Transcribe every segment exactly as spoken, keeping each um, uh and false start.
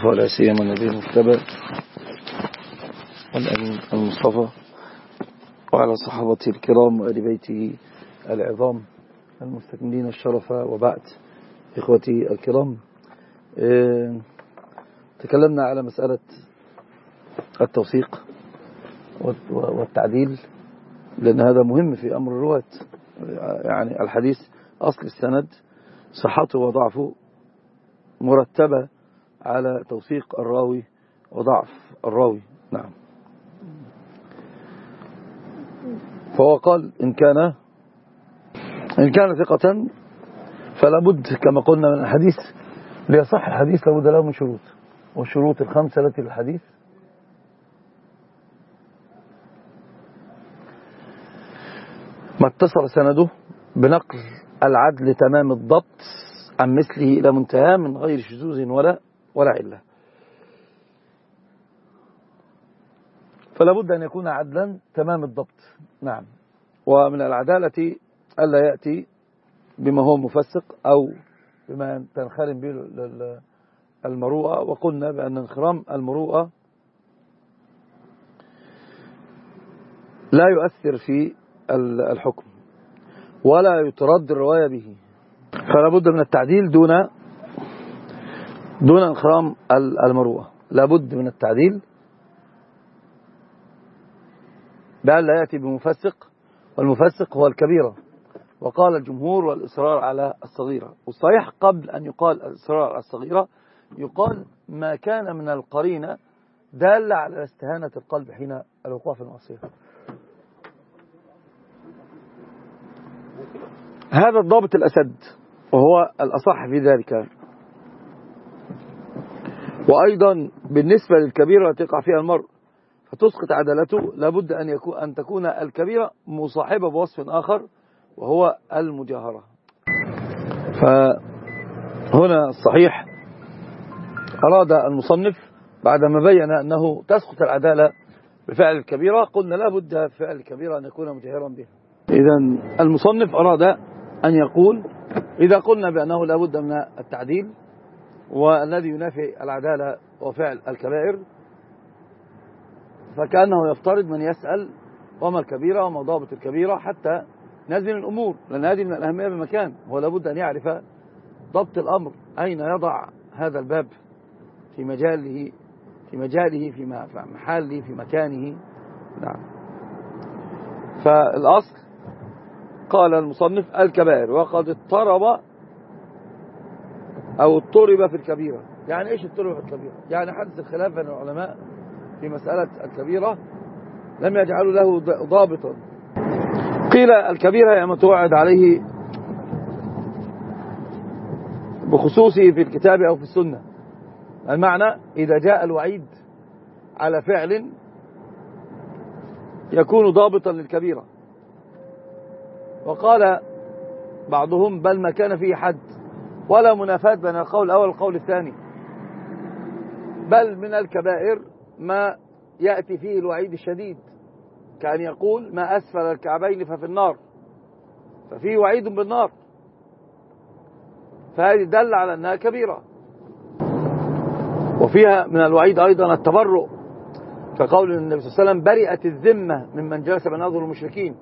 المصطفى ولا سيما النبي المجتبى والأمين المصطفى وعلى صحابته الكرام وآل بيته العظام المستكملين الشرف. وبعد، إخوتي الكرام، اه تكلمنا على مسألة التوثيق والتعديل، لأن هذا مهم في أمر الرواة. يعني الحديث أصل السند صحته وضعفه مرتبة على توثيق الراوي وضعف الراوي. نعم. فهو قال إن كان إن كان ثقة فلا بد كما قلنا من الحديث، ليصح الحديث لابد له من شروط، والشروط الخمسة التي للحديث: ما اتصل سنده بنقل العدل تمام الضبط عن مثله إلى منتهى من غير شذوذ ولا ولا علة. فلا بد أن يكون عدلا تمام الضبط. نعم. ومن العدالة ألا يأتي بما هو مفسق أو بما تنخرم به المروءة. وقلنا بأن انخرام المروءة لا يؤثر في الحكم ولا يترد الرواية به. فلا بد من التعديل دون دون انخرام المروءة. لا بد من التعديل بأن لا يأتي بمفسق، والمفسق هو الكبيرة. وقال الجمهور والإصرار على الصغيرة. والصحيح قبل أن يقال الإصرار على الصغيرة يقال ما كان من القرينة دال على استهانة القلب حين الوقوع في المعصية. هذا الضابط الأسد وهو الأصح في ذلك. وأيضا بالنسبة للكبيرة التي يقع فيها المرء فتسقط عدالته، لابد أن يكون أن تكون الكبيرة مصاحبة بوصف آخر وهو المجاهرة. فهنا الصحيح أراد المصنف بعدما بين أنه تسقط العدالة بفعل الكبيرة، قلنا لا بد في فعل الكبيرة أن يكون مجاهرا بها. إذن المصنف أراد أن يقول إذا قلنا بأنه لا بد من التعديل والذي ينافي العدالة وفعل الكبائر، فكأنه يفترض من يسأل وما الكبيرة وما ضابط الكبيرة حتى نزل الأمور، لأن هذه من الأهمية بمكان. هو لابد أن يعرف ضبط الأمر، أين يضع هذا الباب في مجاله في مجاله في محله في مكانه. نعم. فالأصل قال المصنف الكبائر، وقد اضطرب أو اضطرب في الكبيرة. يعني إيش اضطرب في الكبيرة؟ يعني حدث الخلاف بين العلماء في مسألة الكبيرة لم يجعلوا له ضابطا. قيل الكبيرة هي ما توعد عليه بخصوصه في الكتاب أو في السنة. المعنى إذا جاء الوعيد على فعل يكون ضابطا للكبيرة. وقال بعضهم بل ما كان فيه حد، ولا منافاة بين القول الأول والقول الثاني، بل من الكبائر ما يأتي فيه الوعيد الشديد، كأن يقول ما أسفل الكعبين ففي النار، ففيه وعيد بالنار، فهذه دل على أنها كبيرة. وفيها من الوعيد أيضا التبرؤ، كقول النبي صلى الله عليه وسلم برئت الذمة ممن جلس بين أظهر المشركين،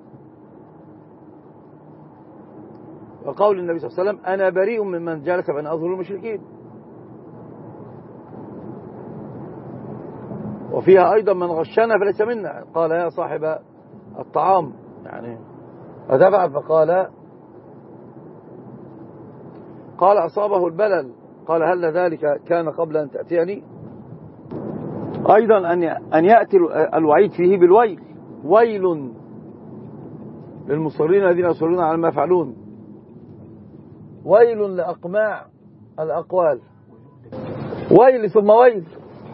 وقول النبي صلى الله عليه وسلم أنا بريء ممن جلس بين أظهر المشركين. وفيها أيضا من غشنا فليس منا، قال يا صاحب الطعام يعني فتبع فقال قال أصابه البلل، قال هل ذلك كان قبل أن تأتيني. أيضا أن يأتي الوعيد فيه بالويل، ويل للمصرين الذين يصرون على ما يفعلون، ويل لأقماع الأقوال، ويل ثم ويل.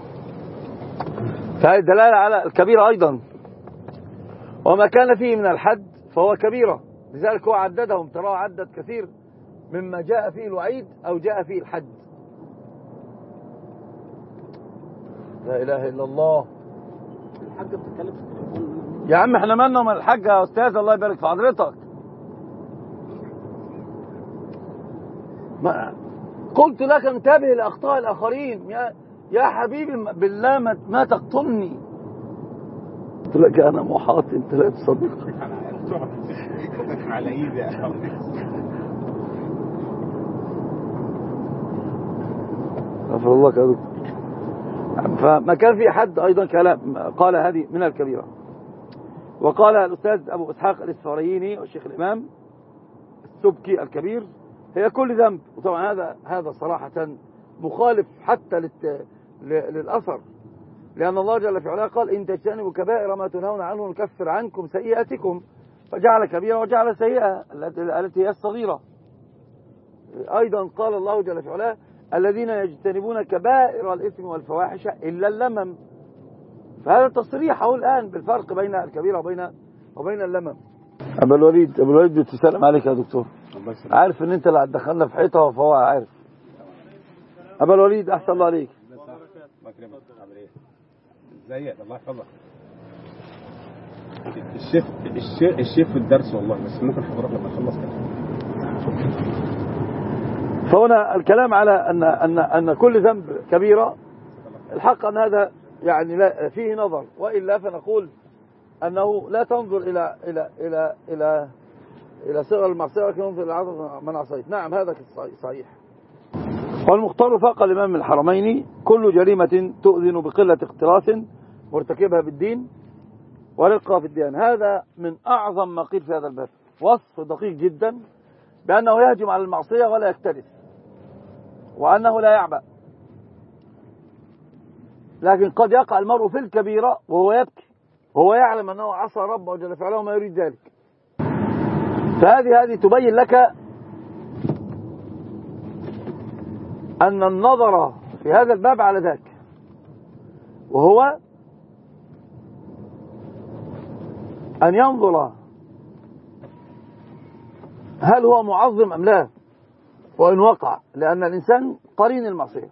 فهذه دلالة على الكبيرة أيضا. وما كان فيه من الحد فهو كبيرة، لذلك هو عددهم، تراه عدد كثير مما جاء فيه الوعيد أو جاء فيه الحد. لا إله إلا الله. الحاجة بتتكلم في التليفون يا عم احنا مالنا من الحاجة يا أستاذ، الله يبارك في حضرتك. ما قلت لك انتبه لأخطاء الآخرين. يا حبيبي بالله ما, ما تقتلني. قلت لك أنا محاط، أنت لا تصدق. على ايدي غفر الله يا دكتور. فما كان في حد أيضا كلام قال هذه من الكبيرة. وقال الأستاذ أبو إسحاق الإسفرايني والشيخ الإمام السبكي الكبير هي كل ذنب. وطبعا هذا هذا صراحة مخالف حتى للت... للأثر، لأن الله جل في علاه قال إن تجتنبوا كبائر ما تنهون عنه نكفر عنكم سيئاتكم، فجعل كبيرة وجعل سيئة التي هي الصغيرة. أيضا قال الله جل في علاه الذين يجتنبون كبائر الإثم والفواحش إلا اللمم. فهذا تصريح أهو الآن بالفرق بين الكبيرة وبين وبين اللمم. أبا الوليد أبو الوليد بتسلم عليك يا دكتور، عارف إن أنت اللي هتدخلنا في حيطة فهو عارف. أبا الوليد أحسن الله عليك. الله يكرمك. عامل ايه؟ ازيك؟ الله يحفظك. الشيخ الشيخ الشيخ في الدرس والله، بس ممكن حضرتك لما تخلص كده. فهنا الكلام على أن أن أن كل ذنب كبيرة، الحق أن هذا يعني لا فيه نظر، وإلا فنقول أنه لا تنظر إلى إلى إلى إلى إلى صغر المعصية ولكن ينظر إلى عظم من عصيت. نعم هذا صحيح. والمختار فاق الإمام الحرمين كل جريمة تؤذن بقلة اختلاس مرتكبها بالدين ورقة في الدين. هذا من أعظم ما قيل في هذا الباب، وصف دقيق جدا بأنه يهجم على المعصية ولا يكترث، وأنه لا يعبأ. لكن قد يقع المرء في الكبيرة وهو يبكي وهو يعلم أنه عصى ربه جل في علاه وما يريد ذلك. فهذه هذه تبين لك أن النظر في هذا الباب على ذاك، وهو أن ينظر هل هو معظم أم لا، وإن وقع، لأن الإنسان قرين المعصية.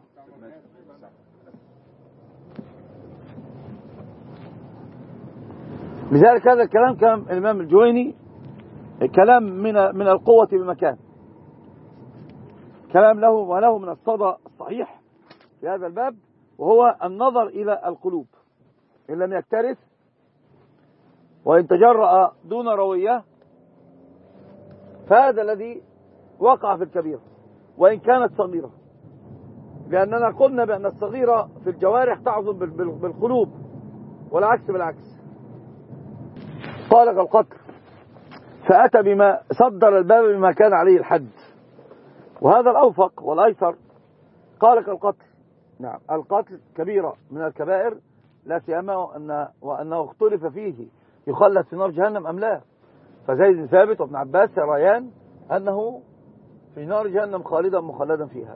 لذلك هذا الكلام كلام الإمام الجويني كلام من من القوة بمكان، كلام له وله من الصدى الصحيح في هذا الباب، وهو النظر إلى القلوب إن لم يكترث وإن تجرأ دون روية، فهذا الذي وقع في الكبيرة وإن كانت صغيرة، لأننا قلنا بأن الصغيرة في الجوارح تعظم بالقلوب والعكس بالعكس. قال القتل، فأتى بما صدر الباب بما كان عليه الحد، وهذا الأوفق والأيسر. قال كالقتل، نعم القتل كبيرة من الكبائر، لا سيما أن وأنه اختلف فيه يخلد في نار جهنم أم لا، فزيد بن ثابت وابن عباس يريان أنه في نار جهنم خالدا مخلدا فيها.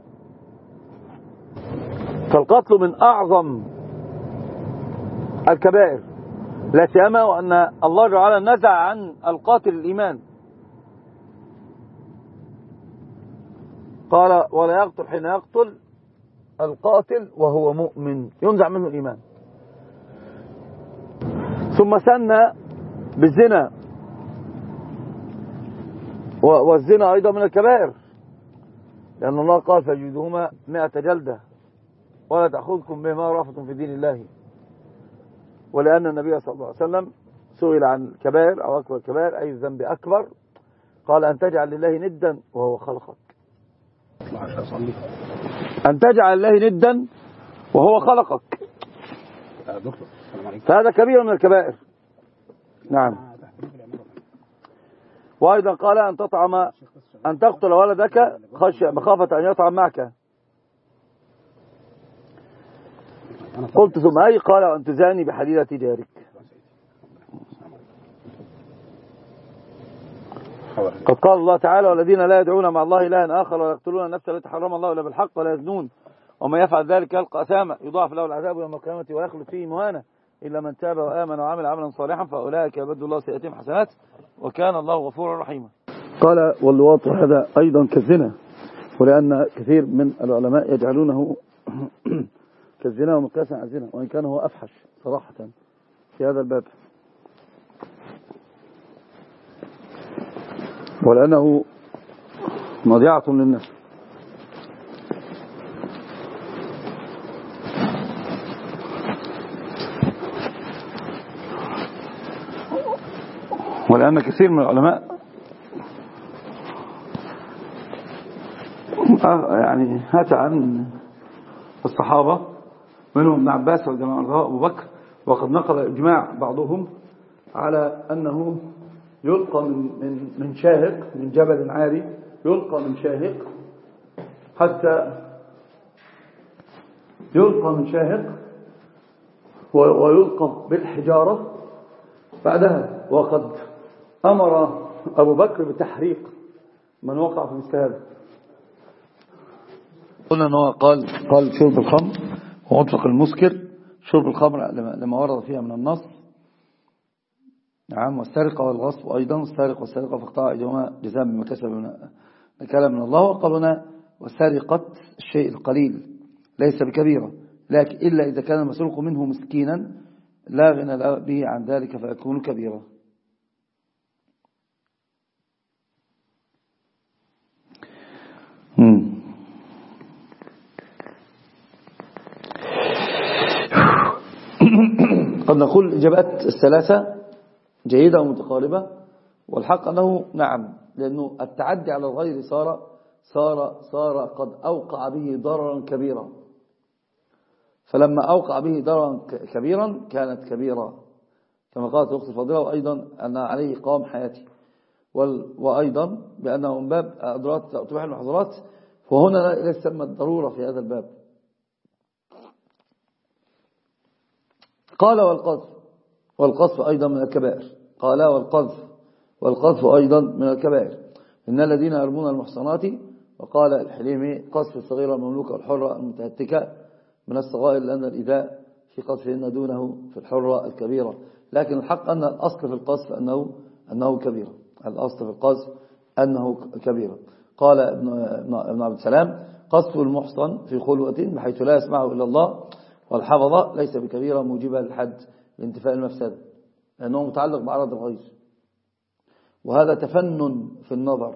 فالقتل من أعظم الكبائر، لا سيما وأن الله تعالى نزع عن القاتل الإيمان، قال ولا يقتل حين يقتل القاتل وهو مؤمن، ينزع منه الإيمان. ثم سن بالزنا، والزنا أيضا من الكبائر، لأن الله قال فجلدوهما مئة جلدة ولا تأخذكم بهما رأفة في دين الله. ولأن النبي صلى الله عليه وسلم سئل عن الكبائر أو أكبر الكبائر أي الذنب أكبر، قال أن تجعل لله ندا وهو خلقك. أن تجعل لله ندا وهو خلقك، فهذا كبير من الكبائر. نعم. وأيضا قال أن تطعم أن تقتل ولدك خشية مخافة أن يطعم معك. قلت ثم أي؟ قال أن تزاني بحليلة جارك. قد قال الله تعالى والذين لا يدعون مع الله إلها آخر ولا يقتلون النفس التي حرم الله إلا بالحق ولا يزنون ومن يفعل ذلك يلقى أثاما يضاعف له العذاب يوم القيامة ويخلد فيه مهانا إلا من تاب وآمن وعمل عملا صالحا فأولئك يبدل الله سيئاتهم حسنات وكان الله غفورا رحيما. قال واللواط هذا أيضا كالزنا، ولأن كثير من العلماء يجعلونه كالزنا ومقياسا على الزنا، وإن كان هو أفحش صراحة في هذا الباب، ولأنه مضيعة للناس. ولأن كثير من العلماء يعني هات عن الصحابة منهم ابن عباس رضي الله عنه أبو بكر، وقد نقل إجماع بعضهم على أنه يلقى من من من شاهق، من جبل عالي يلقى من شاهق حتى يلقى من شاهق ويلقى بالحجارة بعدها. وقد أمر أبو بكر بتحريق من وقع في مثل هذا. قلنا أنه قال قال شرب الخمر ومطلق المسكر، شرب الخمر لما ورد فيها من النص. نعم. والسرقة والغصب أيضا، السارق والسرقة فاقطع أيديهما جزاء بما كسب من كلام من الله. وقالنا وسرقة الشيء القليل ليس بكبيرة، لكن إلا إذا كان المسروق منه مسكينا لا غنى به عن ذلك فيكون كبيرة. قد نقول الإجابات الثلاثة جيدة ومتقاربة، والحق أنه نعم، لأنه التعدي على الغير صار صار صار قد أوقع به ضررا كبيرا، فلما أوقع به ضررا كبيرا كانت كبيرة كما قالت الأخت الفاضلة. وأيضا أن عليه قام حياتي، وأيضا بأنه من باب أضرارات تباح المحظورات، فهنا لا يسمى الضرورة في هذا الباب. قال والقذف، والقذف أيضا من الكبائر. قال والقذف، والقذف أيضا من الكبائر. إن الذين يرمون المحصنات، وقال الحليمي قذف الصغيرة المملوكة والحرة المتهتكة من الصغائر، لأن الإذاء في قذفهن دونه في الحرة الكبيرة. لكن الحق أن الأصل في القذف أنه أنه كبيرة، الأصل في القذف أنه كبيرة. قال ابن عبد السلام قذف المحصن في خلوة بحيث لا يسمعه إلا الله والحفظة ليس بكبيرة موجبة للحد لانتفاء المفسدة، لأنه متعلق بعرض الغير، وهذا تفنن في النظر.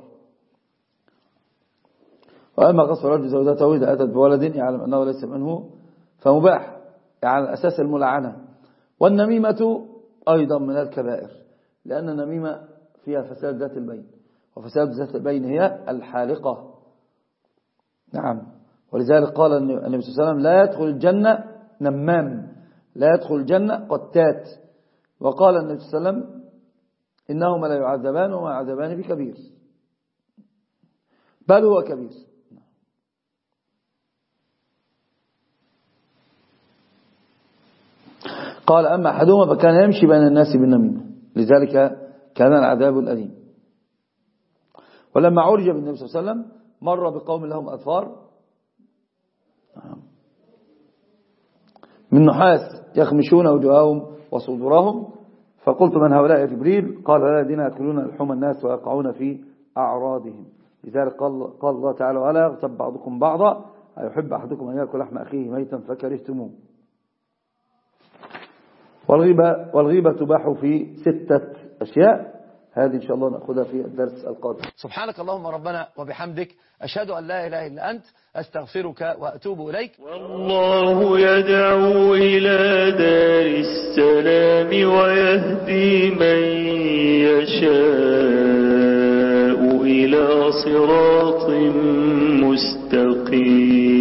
وأما قصف رجل زوجته إذا أتت بولد يعلم أنه ليس منه فمباح، يعني على أساس الملعنة. والنميمة أيضا من الكبائر، لأن النميمة فيها فساد ذات البين، وفساد ذات البين هي الحالقة. نعم. ولذلك قال النبي صلى الله عليه وسلم لا يدخل الجنة نمام، لا يدخل الجنة قتات. وقال النبي صلى الله عليه وسلم إنهما لا يعذبان وما يعذبان بكبير، بل هو كبير. قال أما أحدهما فكان يمشي بين الناس بالنميمة، لذلك كان العذاب الأليم. ولما عرج بالنبي صلى الله عليه وسلم مر بقوم لهم أظفار من نحاس يخمشون وجوههم وصدورهم، فقلت من هؤلاء يا جبريل؟ قال لا الذين يأكلون لحوم الناس ويقعون في أعراضهم. لذلك قال, قال الله تعالى ولا يغتب بعضكم بعضا أيحب أحدكم أن يأكل لحم أخيه ميتا فكرهتموه. والغيبة, والغيبة تباح في ستة أشياء، هذه إن شاء الله نأخذها في الدرس القادم. سبحانك اللهم ربنا وبحمدك، أشهد أن لا إله إلا أنت، أستغفرك وأتوب إليك. والله يدعو إلى دار السلام ويهدي من يشاء إلى صراط مستقيم.